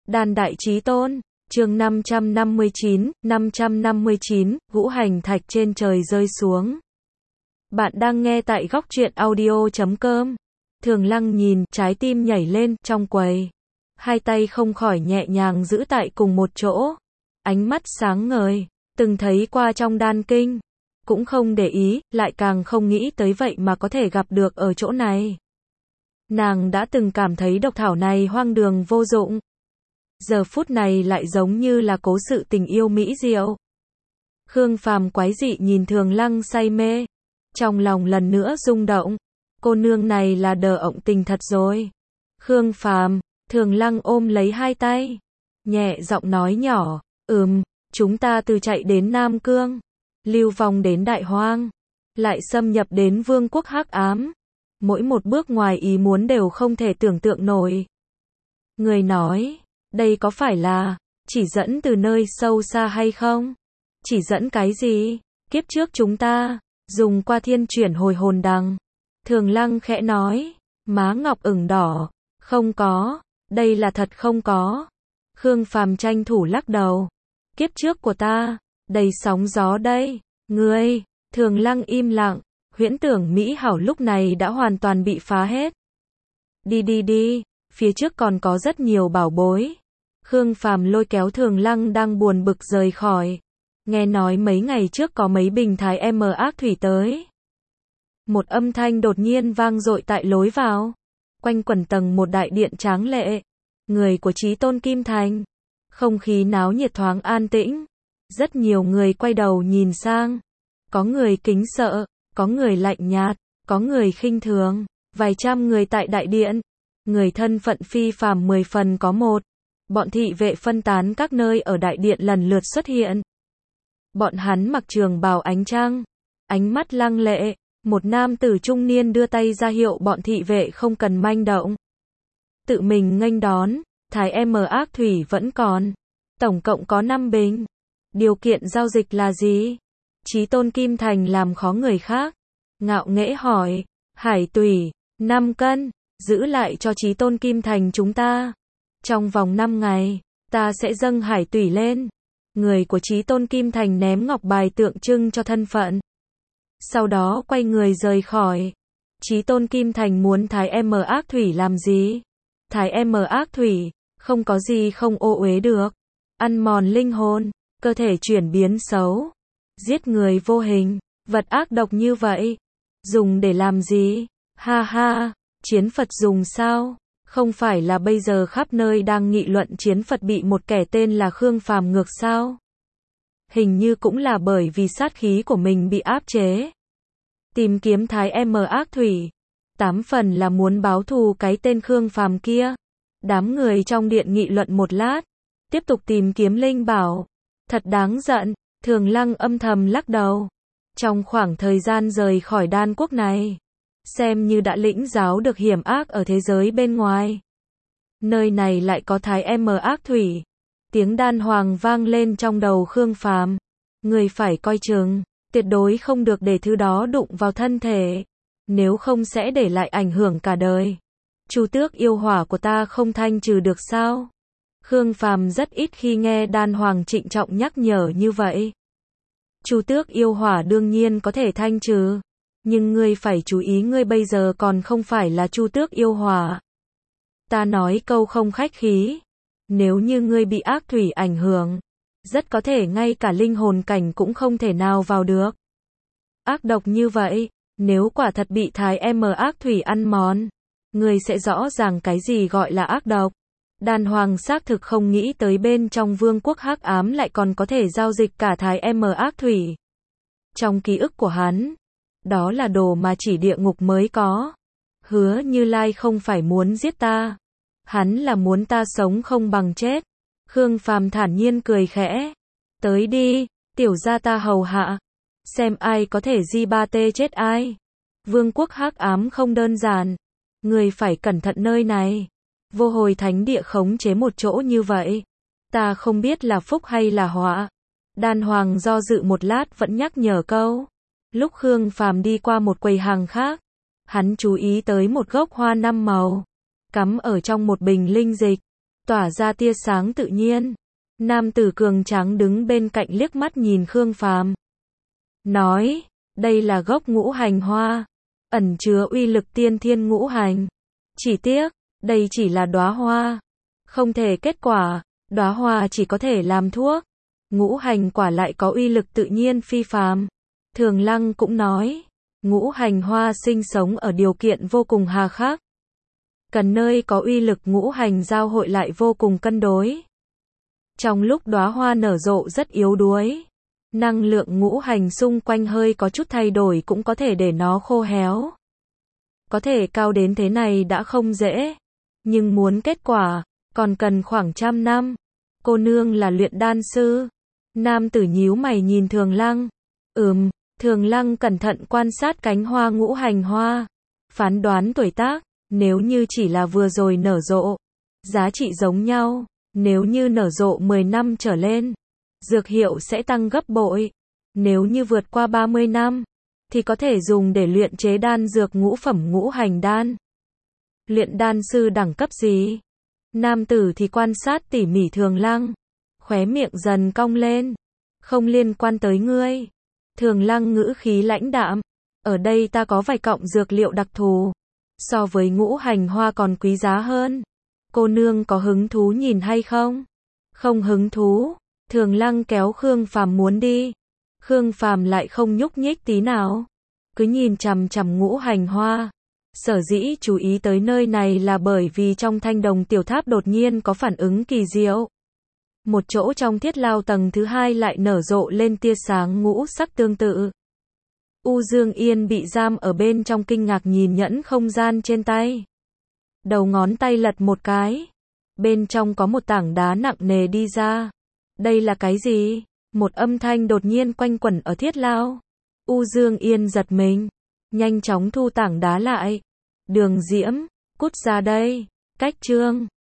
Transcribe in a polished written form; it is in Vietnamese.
Đan Đại Chí Tôn, chương 559, ngũ hành thạch trên trời rơi xuống. Bạn đang nghe tại góc truyện audio.com. Thường Lăng nhìn, trái tim nhảy lên, trong quầy. Hai tay không khỏi nhẹ nhàng giữ tại cùng một chỗ. Ánh mắt sáng ngời, từng thấy qua trong đan kinh. Cũng không để ý, lại càng không nghĩ tới vậy mà có thể gặp được ở chỗ này. Nàng đã từng cảm thấy độc thảo này hoang đường vô dụng. Giờ phút này lại giống như là cố sự tình yêu mỹ diệu. Khương Phàm quái dị nhìn Thường Lăng say mê. Trong lòng lần nữa rung động. Cô nương này là đờ ọng tình thật rồi. Khương Phàm, Thường Lăng ôm lấy hai tay. Nhẹ giọng nói nhỏ, chúng ta từ chạy đến Nam Cương. Lưu vong đến Đại Hoang. Lại xâm nhập đến Vương quốc Hắc Ám. Mỗi một bước ngoài ý muốn đều không thể tưởng tượng nổi. Người nói, đây có phải là chỉ dẫn từ nơi sâu xa hay không? Chỉ dẫn cái gì? Kiếp trước chúng ta dùng qua thiên chuyển hồi hồn đằng. Thường Lăng khẽ nói, má ngọc ửng đỏ, không có, đây là thật không có. Khương Phàm tranh thủ lắc đầu. Kiếp trước của ta, đầy sóng gió đây. Ngươi, Thường Lăng im lặng, huyễn tưởng mỹ hảo lúc này đã hoàn toàn bị phá hết. Đi, phía trước còn có rất nhiều bảo bối. Khương Phàm lôi kéo Thường Lăng đang buồn bực rời khỏi. Nghe nói mấy ngày trước có mấy bình thái ác thủy tới. Một âm thanh đột nhiên vang dội tại lối vào. Quanh quẩn tầng một đại điện tráng lệ. Người của Chí Tôn Kim Thành. Không khí náo nhiệt thoáng an tĩnh. Rất nhiều người quay đầu nhìn sang. Có người kính sợ, có người lạnh nhạt, có người khinh thường. Vài trăm người tại đại điện. Người thân phận phi phàm 10 phần có một. Bọn thị vệ phân tán các nơi ở đại điện lần lượt xuất hiện. Bọn hắn mặc trường bào ánh trăng, ánh mắt lăng lệ. Một nam tử trung niên đưa tay ra hiệu bọn thị vệ không cần manh động. Tự mình nghênh đón, thái ác thủy vẫn còn. Tổng cộng có 5 bình. Điều kiện giao dịch là gì? Chí Tôn Kim Thành làm khó người khác. Ngạo nghễ hỏi, hải tủy, 5 cân, giữ lại cho Chí Tôn Kim Thành chúng ta. Trong vòng 5 ngày, ta sẽ dâng hải tủy lên. Người của Chí Tôn Kim Thành ném ngọc bài tượng trưng cho thân phận. Sau đó quay người rời khỏi. Chí Tôn Kim Thành muốn thái ác thủy làm gì? Thái ác thủy, không có gì không ô uế được. Ăn mòn linh hồn, cơ thể chuyển biến xấu. Giết người vô hình, vật ác độc như vậy. Dùng để làm gì? Ha ha, chiến Phật dùng sao? Không phải là bây giờ khắp nơi đang nghị luận chiến Phật bị một kẻ tên là Khương Phàm ngược sao? Hình như cũng là bởi vì sát khí của mình bị áp chế. Tìm kiếm thái ác thủy. 8 phần là muốn báo thù cái tên Khương Phàm kia. Đám người trong điện nghị luận một lát. Tiếp tục tìm kiếm linh bảo. Thật đáng giận. Thường Lăng âm thầm lắc đầu. Trong khoảng thời gian rời khỏi đan quốc này, xem như đã lĩnh giáo được hiểm ác ở thế giới bên ngoài. Nơi này lại có thái ác thủy. Tiếng đan hoàng vang lên trong đầu Khương Phàm. Người phải coi chừng, tuyệt đối không được để thứ đó đụng vào thân thể. Nếu không sẽ để lại ảnh hưởng cả đời. Chu tước yêu hỏa của ta không thanh trừ được sao? Khương Phàm rất ít khi nghe đan hoàng trịnh trọng nhắc nhở như vậy. Chu tước yêu hỏa đương nhiên có thể thanh trừ. Nhưng ngươi phải chú ý, ngươi bây giờ còn không phải là chu tước yêu hỏa. Ta nói câu không khách khí. Nếu như ngươi bị ác thủy ảnh hưởng, rất có thể ngay cả linh hồn cảnh cũng không thể nào vào được. Ác độc như vậy, nếu quả thật bị thái ác thủy ăn mòn, ngươi sẽ rõ ràng cái gì gọi là ác độc. Đan Hoàng xác thực không nghĩ tới bên trong Vương quốc Hắc Ám lại còn có thể giao dịch cả thái ác thủy. Trong ký ức của hắn, đó là đồ mà chỉ địa ngục mới có. Hứa Như Lai không phải muốn giết ta, hắn là muốn ta sống không bằng chết. Khương Phàm thản nhiên cười khẽ. Tới đi, tiểu gia ta hầu hạ. Xem ai có thể di ba tê chết ai. Vương quốc Hắc Ám không đơn giản. Người phải cẩn thận nơi này. Vô hồi thánh địa khống chế một chỗ như vậy. Ta không biết là phúc hay là họa. Đan Hoàng do dự một lát vẫn nhắc nhở câu. Lúc Khương Phàm đi qua một quầy hàng khác, hắn chú ý tới một gốc hoa 5 màu. Cắm ở trong một bình linh dịch. tỏa ra tia sáng tự nhiên. Nam tử cường tráng đứng bên cạnh liếc mắt nhìn Khương Phàm, nói, đây là gốc ngũ hành hoa, ẩn chứa uy lực tiên thiên ngũ hành. Chỉ tiếc, đây chỉ là đóa hoa, không thể kết quả, đóa hoa chỉ có thể làm thuốc. Ngũ hành quả lại có uy lực tự nhiên phi phàm. Thường Lăng cũng nói, ngũ hành hoa sinh sống ở điều kiện vô cùng hà khắc. Cần nơi có uy lực ngũ hành giao hội lại vô cùng cân đối. Trong lúc đóa hoa nở rộ rất yếu đuối, năng lượng ngũ hành xung quanh hơi có chút thay đổi cũng có thể để nó khô héo. Có thể cao đến thế này đã không dễ, nhưng muốn kết quả, còn cần khoảng 100 năm. Cô nương là luyện đan sư. Nam tử nhíu mày nhìn Thường Lăng. Thường Lăng cẩn thận quan sát cánh hoa ngũ hành hoa, phán đoán tuổi tác, nếu như chỉ là vừa rồi nở rộ, giá trị giống nhau, nếu như nở rộ 10 năm trở lên, dược hiệu sẽ tăng gấp bội. Nếu như vượt qua 30 năm, thì có thể dùng để luyện chế đan dược ngũ phẩm ngũ hành đan. Luyện đan sư đẳng cấp gì? Nam tử thì quan sát tỉ mỉ Thường Lăng, khóe miệng dần cong lên. Không liên quan tới ngươi. Thường Lăng ngữ khí lãnh đạm. Ở đây ta có vài cọng dược liệu đặc thù, so với ngũ hành hoa còn quý giá hơn. Cô nương có hứng thú nhìn hay không? Không hứng thú. Thường Lăng kéo Khương Phàm muốn đi. Khương Phàm lại không nhúc nhích tí nào, cứ nhìn chằm chằm ngũ hành hoa. Sở dĩ chú ý tới nơi này là bởi vì trong Thanh Đồng tiểu tháp đột nhiên có phản ứng kỳ diệu. Một chỗ trong thiết lao tầng thứ 2 lại nở rộ lên tia sáng ngũ sắc tương tự. U Dương Yên bị giam ở bên trong kinh ngạc nhìn nhẫn không gian trên tay. Đầu ngón tay lật một cái, bên trong có một tảng đá nặng nề đi ra. Đây là cái gì? Một âm thanh đột nhiên quanh quẩn ở thiết lao. U Dương Yên giật mình, nhanh chóng thu tảng đá lại. Đường Diễm, cút ra đây. Cách chương